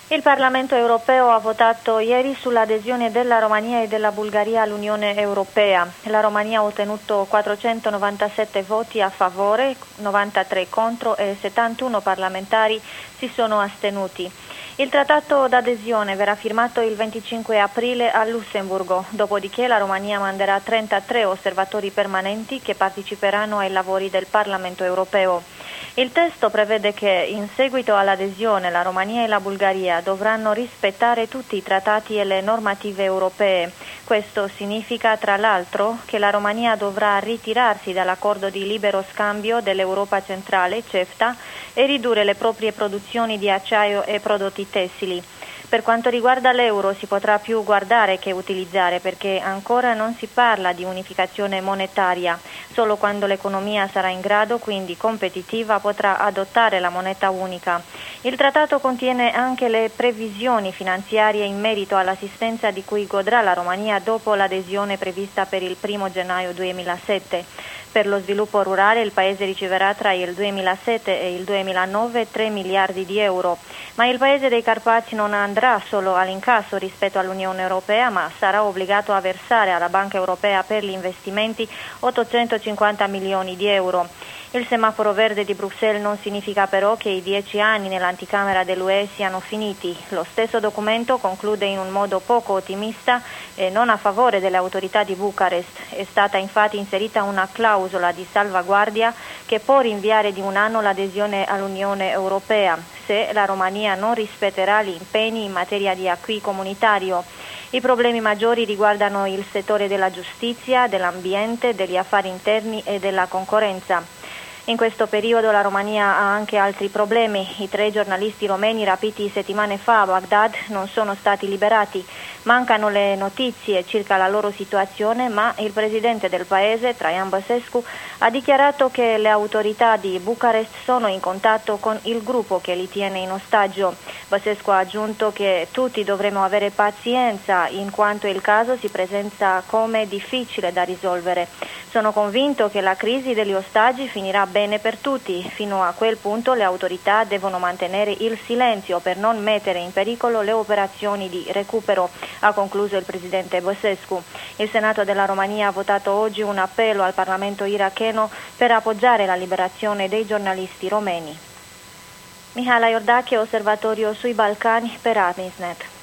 Il Parlamento europeo ha votato ieri sull'adesione della Romania e della Bulgaria all'Unione Europea. La Romania ha ottenuto 497 voti a favore, 93 contro e 71 parlamentari si sono astenuti. Il trattato d'adesione verrà firmato il 25 aprile a Lussemburgo, dopodiché la Romania manderà 33 osservatori permanenti che parteciperanno ai lavori del Parlamento europeo. Il testo prevede che in seguito all'adesione la Romania e la Bulgaria dovranno rispettare tutti i trattati e le normative europee. Questo significa tra l'altro che la Romania dovrà ritirarsi dall'accordo di libero scambio dell'Europa centrale, CEFTA, e ridurre le proprie produzioni di acciaio e prodotti tessili. Per quanto riguarda l'euro si potrà più guardare che utilizzare perché ancora non si parla di unificazione monetaria. Solo quando l'economia sarà in grado, quindi competitiva, potrà adottare la moneta unica. Il trattato contiene anche le previsioni finanziarie in merito all'assistenza di cui godrà la Romania dopo l'adesione prevista per il 1 gennaio 2007. Per lo sviluppo rurale il Paese riceverà tra il 2007 e il 2009 3 miliardi di euro, ma il Paese dei Carpazi non andrà solo all'incasso rispetto all'Unione Europea, ma sarà obbligato a versare alla Banca Europea per gli investimenti 850 milioni di euro. Il semaforo verde di Bruxelles non significa però che i 10 anni nell'anticamera dell'UE siano finiti. Lo stesso documento conclude in un modo poco ottimista e non a favore delle autorità di Bucarest. È stata infatti inserita una clausola di salvaguardia che può rinviare di un anno l'adesione all'Unione Europea se la Romania non rispetterà gli impegni in materia di acquis comunitario. I problemi maggiori riguardano il settore della giustizia, dell'ambiente, degli affari interni e della concorrenza. In questo periodo la Romania ha anche altri problemi. I 3 giornalisti romeni rapiti settimane fa a Baghdad non sono stati liberati. Mancano le notizie circa la loro situazione, ma il presidente del paese, Traian Băsescu, ha dichiarato che le autorità di Bucarest sono in contatto con il gruppo che li tiene in ostaggio. Băsescu ha aggiunto che tutti dovremo avere pazienza in quanto il caso si presenta come difficile da risolvere. Sono convinto che la crisi degli ostaggi finirà bene per tutti. Fino a quel punto le autorità devono mantenere il silenzio per non mettere in pericolo le operazioni di recupero, ha concluso il presidente Băsescu. Il Senato della Romania ha votato oggi un appello al Parlamento iracheno per appoggiare la liberazione dei giornalisti romeni. Mihaela Iordache, Osservatorio sui Balcani per Arnisnet.